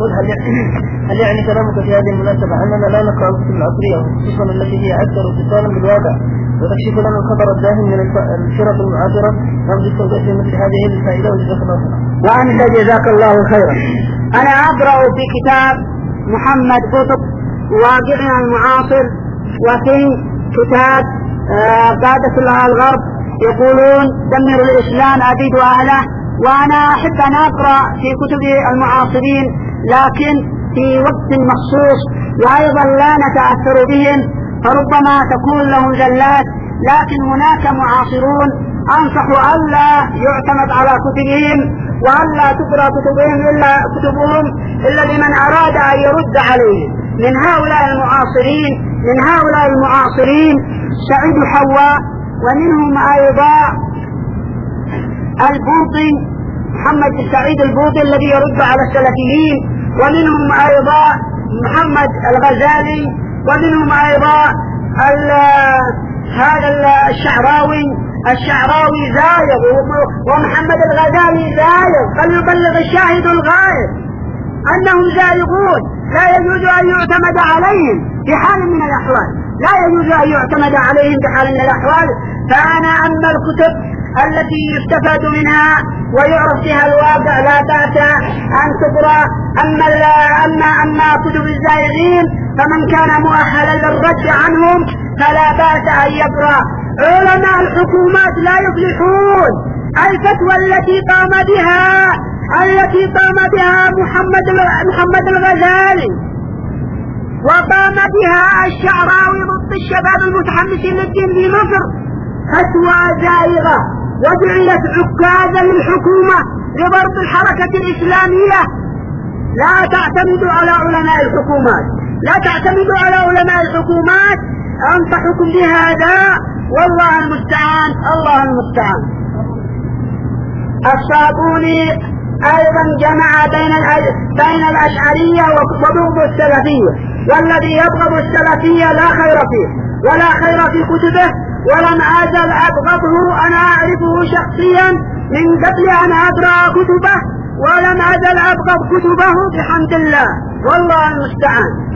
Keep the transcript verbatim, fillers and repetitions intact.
يقول هل هل يعني كلامك في هذه المناسبة أننا لا نقرأ الكتب العصرية خصوصا التي هي أكثر اتصالا بالواقع وتكشف لنا الخبر الداهم من الفرق المعاصرة؟ نرجو التوضيح في مثل هذه الفائدة وجزاك الله خيرا. وأنت جزاك الله خيرا. أنا أقرأ في كتاب محمد قطب واقعنا المعاصر، وفي كتاب قادة الغرب يقولون دمر الإسلام أبيد أهله، وأنا أحب أن أقرأ في كتب المعاصرين لكن في وقت مخصوص، وأيضا لا نتأثر بهم فربما تكون لهم زلات، لكن هناك معاصرون أنصح ألا يعتمد على كتبهم وألا تقرأ كتبهم إلا كتبهم إلا لمن أراد أن يرد عليه. من هؤلاء المعاصرين من هؤلاء المعاصرين سعيد حواء، ومنهم أيضا البوطي محمد سعيد البوطي الذي يرد على السلفيين، ومنهم أيضا محمد الغزالي، ومنهم أيضا هذا الشعراوي الشعراوي زايغ، ومحمد الغزالي زايغ، فليبلغ الشاهد الغائب أنهم زائغون، لا يجوز أن يعتمد عليهم في حال من الأحوال، لا يجوز أن يعتمد عليهم في حال من الأحوال. فأنا أما الكتب التي يستفاد منها ويعرف بها الواقع لا بأس أن تقرأ، أما أما أما كتب الزائغين فمن كان مؤهلا للرد عنهم فلا بأس أن يقرأ. علماء الحكومات لا يفلحون. الفتوى التي قام بها التي قام بها محمد محمد الغزالي وقام بها الشعراوي ضد الشباب المتحمسين للدين في مصر فتوى زائغة، وجعلت عكازا للحكومة لضرب الحركة الإسلامية. لا تعتمدوا على علماء الحكومات، لا تعتمدوا على علماء الحكومات. أنصحكم بهذا والله المستعان، الله المستعان. الصابوني أيضا جمع بين بين الأشعرية وبغض السلفية، والذي يبغض السلفية لا خير فيه ولا خير في كتبه، ولم أزل أبغضه. أنا أعرفه شخصيا من قبل أن أقرأ كتبه، ولم أزل أبغض كتبه بحمد الله والله المستعان.